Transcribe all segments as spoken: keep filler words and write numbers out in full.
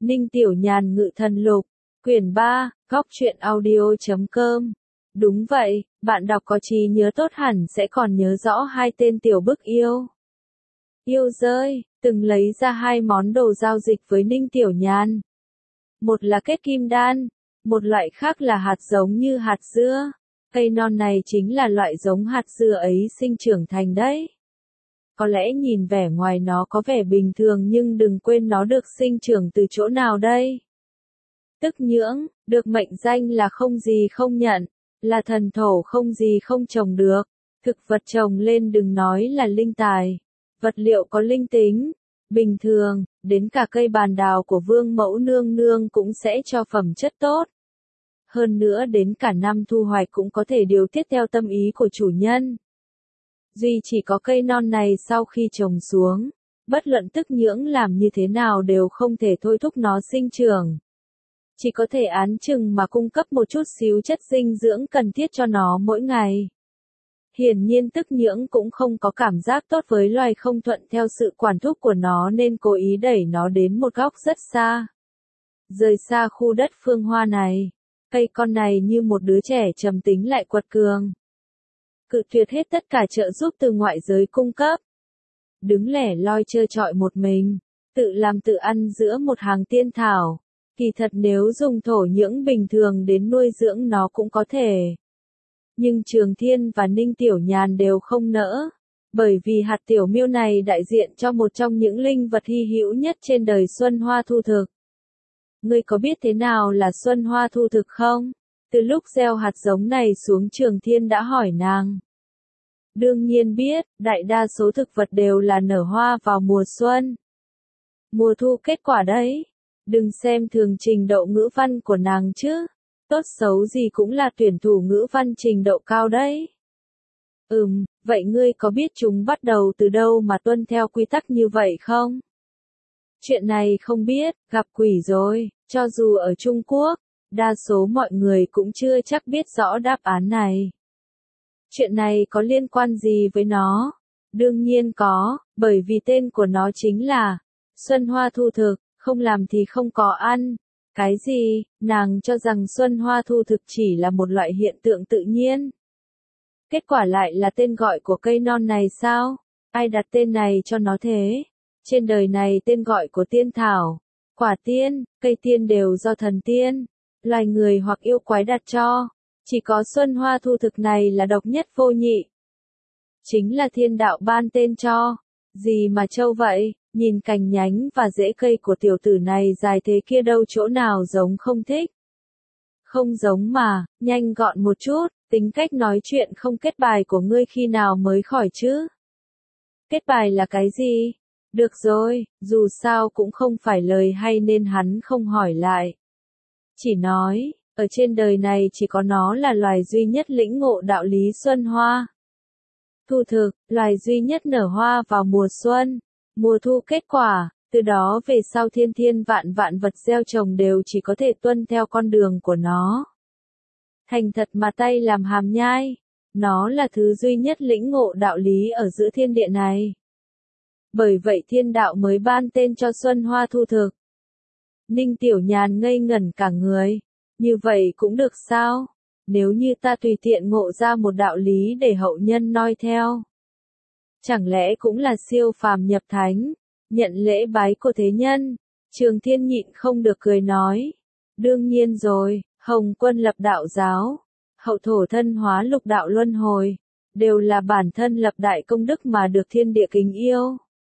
Ninh Tiểu Nhàn Ngự Thần Lục, quyển ba, góc truyện audio chấm com. Đúng vậy, bạn đọc có trí nhớ tốt hẳn sẽ còn nhớ rõ hai tên tiểu bức yêu. Yêu rơi, từng lấy ra hai món đồ giao dịch với Ninh Tiểu Nhàn. Một là kết kim đan, một loại khác là hạt giống như hạt dưa. Cây non này chính là loại giống hạt dưa ấy sinh trưởng thành đấy. Có lẽ nhìn vẻ ngoài nó có vẻ bình thường nhưng đừng quên nó được sinh trưởng từ chỗ nào đây. Tức nhưỡng, được mệnh danh là không gì không nhận, là thần thổ không gì không trồng được. Thực vật trồng lên đừng nói là linh tài, vật liệu có linh tính. Bình thường, đến cả cây bàn đào của vương mẫu nương nương cũng sẽ cho phẩm chất tốt. Hơn nữa đến cả năm thu hoạch cũng có thể điều tiết theo tâm ý của chủ nhân. Duy chỉ có cây non này sau khi trồng xuống, bất luận tức nhưỡng làm như thế nào đều không thể thôi thúc nó sinh trưởng. Chỉ có thể án chừng mà cung cấp một chút xíu chất dinh dưỡng cần thiết cho nó mỗi ngày. Hiển nhiên tức nhưỡng cũng không có cảm giác tốt với loài không thuận theo sự quản thúc của nó nên cố ý đẩy nó đến một góc rất xa. Rời xa khu đất phương hoa này, cây con này như một đứa trẻ trầm tính lại quật cường. Cự tuyệt hết tất cả trợ giúp từ ngoại giới cung cấp. Đứng lẻ loi trơ trọi một mình, tự làm tự ăn giữa một hàng tiên thảo. Kỳ thật nếu dùng thổ nhưỡng bình thường đến nuôi dưỡng nó cũng có thể. Nhưng Trường Thiên và Ninh Tiểu Nhàn đều không nỡ. Bởi vì hạt tiểu miêu này đại diện cho một trong những linh vật hy hữu nhất trên đời Xuân Hoa Thu Thực. Ngươi có biết thế nào là Xuân Hoa Thu Thực không? Từ lúc gieo hạt giống này xuống Trường Thiên đã hỏi nàng. Đương nhiên biết, đại đa số thực vật đều là nở hoa vào mùa xuân. Mùa thu kết quả đấy. Đừng xem thường trình độ ngữ văn của nàng chứ. Tốt xấu gì cũng là tuyển thủ ngữ văn trình độ cao đấy. Ừm, vậy ngươi có biết chúng bắt đầu từ đâu mà tuân theo quy tắc như vậy không? Chuyện này không biết, gặp quỷ rồi, cho dù ở Trung Quốc, đa số mọi người cũng chưa chắc biết rõ đáp án này. Chuyện này có liên quan gì với nó? Đương nhiên có, bởi vì tên của nó chính là Xuân Hoa Thu Thực, không làm thì không có ăn. Cái gì? Nàng cho rằng Xuân Hoa Thu Thực chỉ là một loại hiện tượng tự nhiên. Kết quả lại là tên gọi của cây non này sao? Ai đặt tên này cho nó thế? Trên đời này tên gọi của tiên thảo, quả tiên, cây tiên đều do thần tiên, loài người hoặc yêu quái đặt cho. Chỉ có Xuân Hoa Thu Thực này là độc nhất vô nhị. Chính là thiên đạo ban tên cho. Gì mà trâu vậy, nhìn cành nhánh và rễ cây của tiểu tử này dài thế kia đâu chỗ nào giống không thích. Không giống mà, nhanh gọn một chút, tính cách nói chuyện không kết bài của ngươi khi nào mới khỏi chứ. Kết bài là cái gì? Được rồi, dù sao cũng không phải lời hay nên hắn không hỏi lại. Chỉ nói, ở trên đời này chỉ có nó là loài duy nhất lĩnh ngộ đạo lý Xuân Hoa Thu Thực, loài duy nhất nở hoa vào mùa xuân, mùa thu kết quả, từ đó về sau thiên thiên vạn vạn vật gieo trồng đều chỉ có thể tuân theo con đường của nó. Thành thật mà tay làm hàm nhai, nó là thứ duy nhất lĩnh ngộ đạo lý ở giữa thiên địa này. Bởi vậy thiên đạo mới ban tên cho Xuân Hoa Thu Thực. Ninh Tiểu Nhàn ngây ngẩn cả người. Như vậy cũng được sao? Nếu như ta tùy tiện ngộ ra một đạo lý để hậu nhân noi theo. Chẳng lẽ cũng là siêu phàm nhập thánh, nhận lễ bái của thế nhân? Trường Thiên nhịn không được cười nói. Đương nhiên rồi, Hồng Quân lập đạo giáo, hậu thổ thân hóa lục đạo luân hồi, đều là bản thân lập đại công đức mà được thiên địa kính yêu.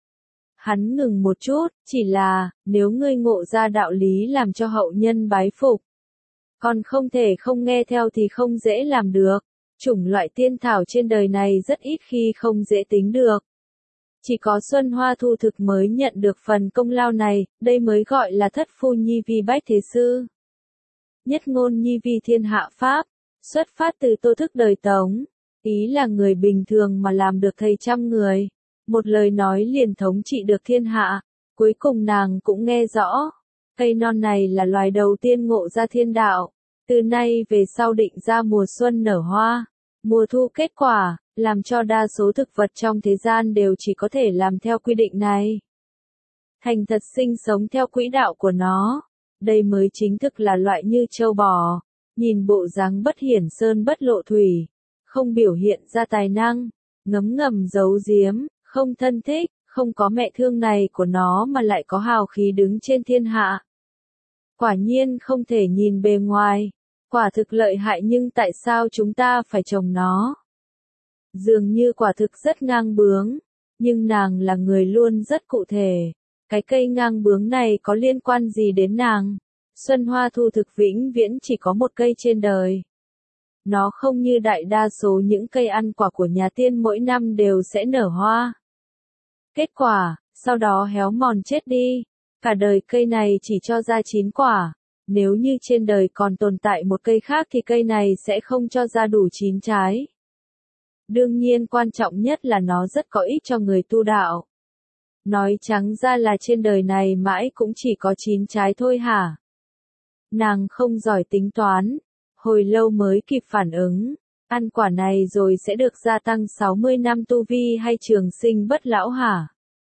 Hắn ngừng một chút, chỉ là, nếu ngươi ngộ ra đạo lý làm cho hậu nhân bái phục. Còn không thể không nghe theo thì không dễ làm được. Chủng loại tiên thảo trên đời này rất ít khi không dễ tính được. Chỉ có Xuân Hoa Thu Thực mới nhận được phần công lao này, đây mới gọi là thất phu nhi vi bách thế sư. Nhất ngôn nhi vi thiên hạ pháp, xuất phát từ Tô Thức đời Tống. Ý là người bình thường mà làm được thầy trăm người. Một lời nói liền thống trị được thiên hạ. Cuối cùng nàng cũng nghe rõ. Cây non này là loài đầu tiên ngộ ra thiên đạo. Từ nay về sau định ra mùa xuân nở hoa, mùa thu kết quả, làm cho đa số thực vật trong thế gian đều chỉ có thể làm theo quy định này. thành thật sinh sống theo quỹ đạo của nó. Đây mới chính thức là loại như trâu bò, nhìn bộ dáng bất hiển sơn bất lộ thủy, không biểu hiện ra tài năng, ngấm ngầm giấu giếm, không thân thích, không có mẹ thương này của nó mà lại có hào khí đứng trên thiên hạ. Quả nhiên không thể nhìn bề ngoài, quả thực lợi hại nhưng tại sao chúng ta phải trồng nó? Dường như quả thực rất ngang bướng, nhưng nàng là người luôn rất cụ thể. Cái cây ngang bướng này có liên quan gì đến nàng? Xuân hoa thu thực vĩnh viễn chỉ có một cây trên đời. Nó không như đại đa số những cây ăn quả của nhà tiên mỗi năm đều sẽ nở hoa. Kết quả, sau đó héo mòn chết đi. Cả đời cây này chỉ cho ra chín quả. Nếu như trên đời còn tồn tại một cây khác thì cây này sẽ không cho ra đủ chín trái. Đương nhiên quan trọng nhất là nó rất có ích cho người tu đạo. Nói trắng ra là trên đời này mãi cũng chỉ có chín trái thôi hả? Nàng không giỏi tính toán, hồi lâu mới kịp phản ứng, ăn quả này rồi sẽ được gia tăng sáu mươi năm tu vi hay trường sinh bất lão hả?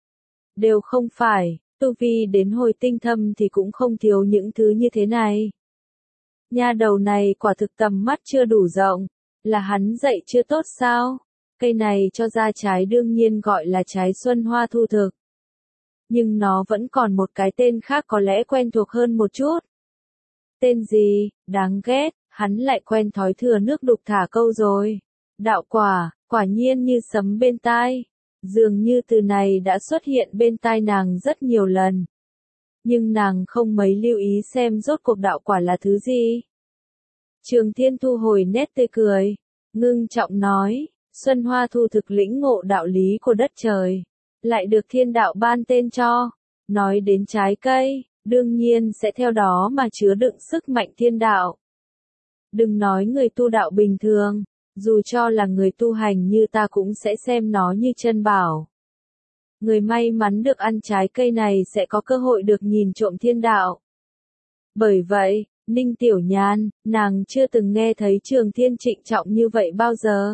Đều không phải, tu vi đến hồi tinh thâm thì cũng không thiếu những thứ như thế này. Nha đầu này quả thực tầm mắt chưa đủ rộng, là hắn dạy chưa tốt sao? Cây này cho ra trái đương nhiên gọi là trái xuân hoa thu thực. Nhưng nó vẫn còn một cái tên khác có lẽ quen thuộc hơn một chút. Tên gì? Đáng ghét, hắn lại quen thói thừa nước đục thả câu rồi. Đạo quả, quả nhiên như sấm bên tai. Dường như từ này đã xuất hiện bên tai nàng rất nhiều lần. Nhưng nàng không mấy lưu ý xem rốt cuộc đạo quả là thứ gì. Trường Thiên thu hồi nét tươi cười, ngưng trọng nói, Xuân Hoa thu thực lĩnh ngộ đạo lý của đất trời, lại được thiên đạo ban tên cho. Nói đến trái cây, đương nhiên sẽ theo đó mà chứa đựng sức mạnh thiên đạo. Đừng nói người tu đạo bình thường, dù cho là người tu hành như ta cũng sẽ xem nó như chân bảo. Người may mắn được ăn trái cây này sẽ có cơ hội được nhìn trộm thiên đạo. Bởi vậy, Ninh Tiểu Nhan, nàng chưa từng nghe thấy Trường Thiên trịnh trọng như vậy bao giờ.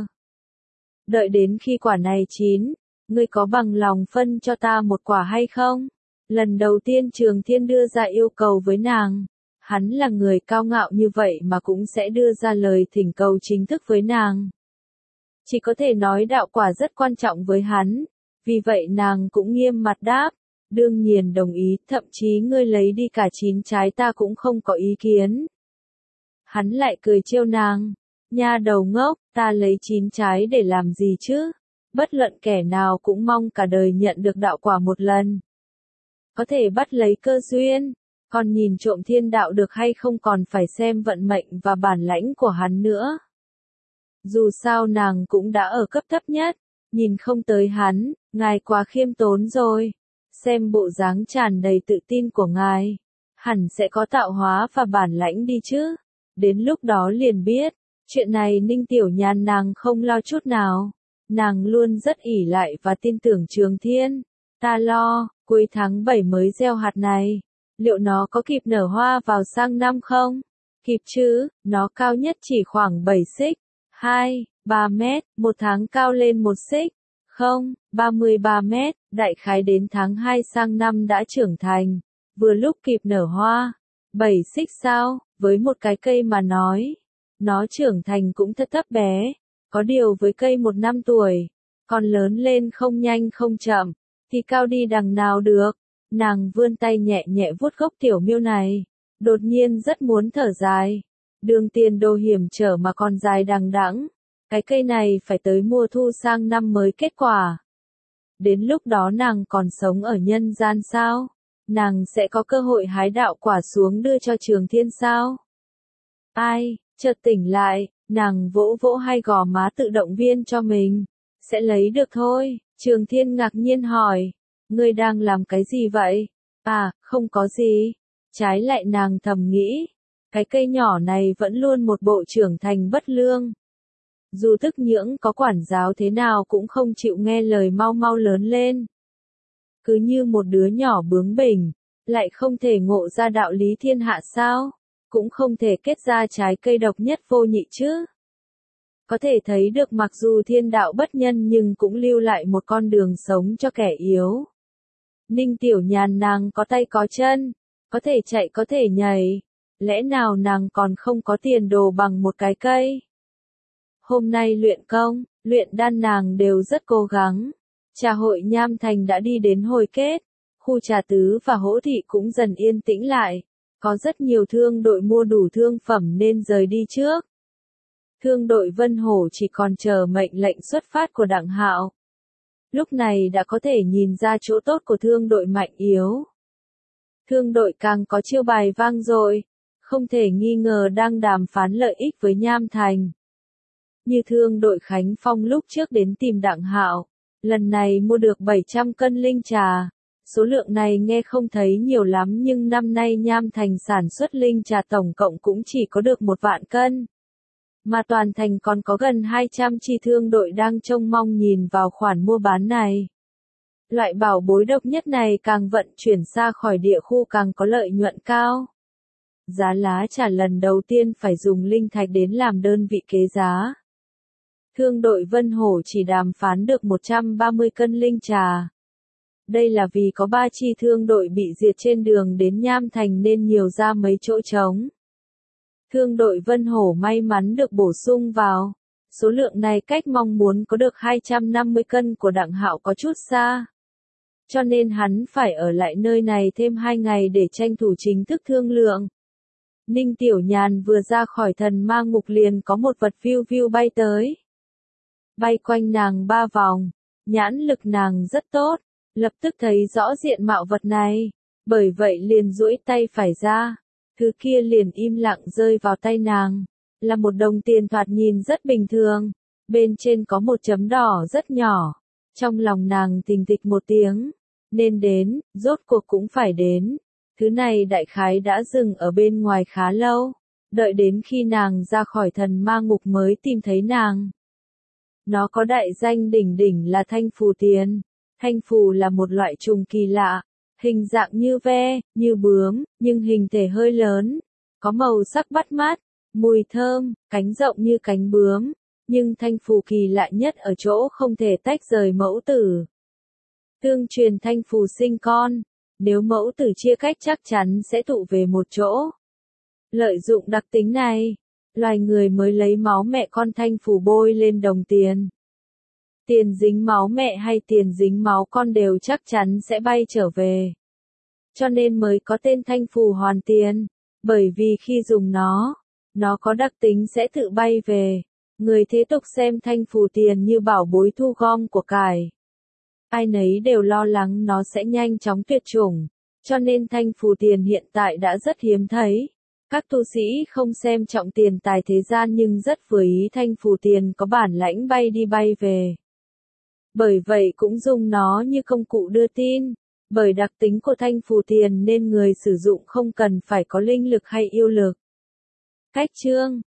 Đợi đến khi quả này chín, ngươi có bằng lòng phân cho ta một quả hay không? Lần đầu tiên Trường Thiên đưa ra yêu cầu với nàng. Hắn là người cao ngạo như vậy mà cũng sẽ đưa ra lời thỉnh cầu chính thức với nàng. Chỉ có thể nói đạo quả rất quan trọng với hắn. Vì vậy nàng cũng nghiêm mặt đáp. Đương nhiên đồng ý, thậm chí ngươi lấy đi cả chín trái ta cũng không có ý kiến. Hắn lại cười trêu nàng. Nha đầu ngốc, ta lấy chín trái để làm gì chứ? Bất luận kẻ nào cũng mong cả đời nhận được đạo quả một lần. Có thể bắt lấy cơ duyên, còn nhìn trộm thiên đạo được hay không còn phải xem vận mệnh và bản lãnh của hắn nữa. Dù sao nàng cũng đã ở cấp thấp nhất, nhìn không tới hắn, ngài quá khiêm tốn rồi. Xem bộ dáng tràn đầy tự tin của ngài, hẳn sẽ có tạo hóa và bản lãnh đi chứ. Đến lúc đó liền biết, chuyện này Ninh Tiểu Nhan nàng không lo chút nào. Nàng luôn rất ỷ lại và tin tưởng Trường Thiên. Ta lo, cuối tháng bảy mới gieo hạt này. Liệu nó có kịp nở hoa vào sang năm không? Kịp chứ, nó cao nhất chỉ khoảng bảy xích, hai, ba mét, một tháng cao lên một xích. Không, ba mươi ba mét, đại khái đến tháng hai sang năm đã trưởng thành, vừa lúc kịp nở hoa. bảy xích sao, với một cái cây mà nói, nó trưởng thành cũng thật thấp bé, có điều với cây một năm tuổi, còn lớn lên không nhanh không chậm, thì cao đi đằng nào được. Nàng vươn tay nhẹ nhẹ vuốt gốc tiểu miêu này, đột nhiên rất muốn thở dài. Đường tiền đồ hiểm trở mà còn dài đằng đẵng. Cái cây này phải tới mùa thu sang năm mới kết quả. Đến lúc đó nàng còn sống ở nhân gian sao? Nàng sẽ có cơ hội hái đạo quả xuống đưa cho Trường Thiên sao? Ai, chợt tỉnh lại, nàng vỗ vỗ hai gò má tự động viên cho mình. Sẽ lấy được thôi. Trường Thiên ngạc nhiên hỏi. Ngươi đang làm cái gì vậy? À, không có gì. Trái lại nàng thầm nghĩ. Cái cây nhỏ này vẫn luôn một bộ trưởng thành bất lương. Dù thức nhưỡng có quản giáo thế nào cũng không chịu nghe lời mau mau lớn lên. Cứ như một đứa nhỏ bướng bỉnh, lại không thể ngộ ra đạo lý thiên hạ sao, cũng không thể kết ra trái cây độc nhất vô nhị chứ. Có thể thấy được mặc dù thiên đạo bất nhân nhưng cũng lưu lại một con đường sống cho kẻ yếu. Ninh Tiểu Nhàn nàng có tay có chân, có thể chạy có thể nhảy, lẽ nào nàng còn không có tiền đồ bằng một cái cây. Hôm nay luyện công, luyện đan nàng đều rất cố gắng. Trà hội Nham Thành đã đi đến hồi kết, khu trà tứ và hỗ thị cũng dần yên tĩnh lại, có rất nhiều thương đội mua đủ thương phẩm nên rời đi trước. Thương đội Vân Hổ chỉ còn chờ mệnh lệnh xuất phát của Đặng Hạo. Lúc này đã có thể nhìn ra chỗ tốt của thương đội mạnh yếu. Thương đội càng có chiêu bài vang dội, không thể nghi ngờ đang đàm phán lợi ích với Nham Thành. Như thương đội Khánh Phong lúc trước đến tìm Đặng Hạo, lần này mua được bảy trăm cân linh trà. Số lượng này nghe không thấy nhiều lắm nhưng năm nay Nham Thành sản xuất linh trà tổng cộng cũng chỉ có được một vạn cân. Mà toàn thành còn có gần hai trăm chi thương đội đang trông mong nhìn vào khoản mua bán này. Loại bảo bối độc nhất này càng vận chuyển xa khỏi địa khu càng có lợi nhuận cao. Giá lá trà lần đầu tiên phải dùng linh thạch đến làm đơn vị kế giá. Thương đội Vân Hổ chỉ đàm phán được một trăm ba mươi cân linh trà. Đây là vì có ba chi thương đội bị diệt trên đường đến Nham Thành nên nhiều ra mấy chỗ trống. Thương đội Vân Hổ may mắn được bổ sung vào. Số lượng này cách mong muốn có được hai trăm năm mươi cân của Đặng Hạo có chút xa. Cho nên hắn phải ở lại nơi này thêm hai ngày để tranh thủ chính thức thương lượng. Ninh Tiểu Nhàn vừa ra khỏi thần ma ngục liền có một vật viu viu bay tới. Bay quanh nàng ba vòng, nhãn lực nàng rất tốt, lập tức thấy rõ diện mạo vật này, bởi vậy liền duỗi tay phải ra, thứ kia liền im lặng rơi vào tay nàng, là một đồng tiền thoạt nhìn rất bình thường, bên trên có một chấm đỏ rất nhỏ, trong lòng nàng thình thịch một tiếng, nên đến, rốt cuộc cũng phải đến, thứ này đại khái đã dừng ở bên ngoài khá lâu, đợi đến khi nàng ra khỏi thần ma ngục mới tìm thấy nàng. Nó có đại danh đỉnh đỉnh là thanh phù tiền. Thanh phù là một loại trùng kỳ lạ, hình dạng như ve, như bướm, nhưng hình thể hơi lớn, có màu sắc bắt mắt, mùi thơm, cánh rộng như cánh bướm, nhưng thanh phù kỳ lạ nhất ở chỗ không thể tách rời mẫu tử. Tương truyền thanh phù sinh con, nếu mẫu tử chia cách chắc chắn sẽ tụ về một chỗ. Lợi dụng đặc tính này, loài người mới lấy máu mẹ con thanh phù bôi lên đồng tiền. Tiền dính máu mẹ hay tiền dính máu con đều chắc chắn sẽ bay trở về. Cho nên mới có tên thanh phù hoàn tiền, bởi vì khi dùng nó, nó có đặc tính sẽ tự bay về. Người thế tục xem thanh phù tiền như bảo bối thu gom của cải. Ai nấy đều lo lắng nó sẽ nhanh chóng tuyệt chủng, cho nên thanh phù tiền hiện tại đã rất hiếm thấy. Các tu sĩ không xem trọng tiền tài thế gian nhưng rất vừa ý thanh phù tiền có bản lãnh bay đi bay về. Bởi vậy cũng dùng nó như công cụ đưa tin, bởi đặc tính của thanh phù tiền nên người sử dụng không cần phải có linh lực hay yêu lực. Cách chương